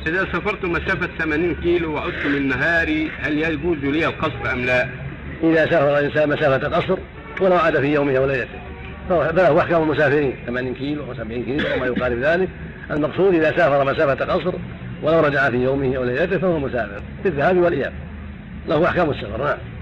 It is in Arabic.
إذا سافرت مسافة 80 كيلو وعدت من نهاري هل يجوز لي القصر أم لا؟ إذا سافر الإنسان مسافة قصر ولو عاد في يومه وليلته فله أحكام المسافرين 80 كيلو و70 كيلو وما يقارب ذلك. المقصود إذا سافر مسافة قصر ولو رجع في يومه وليلته فهو مسافر في الذهاب والإياب، له أحكام السفر. نعم.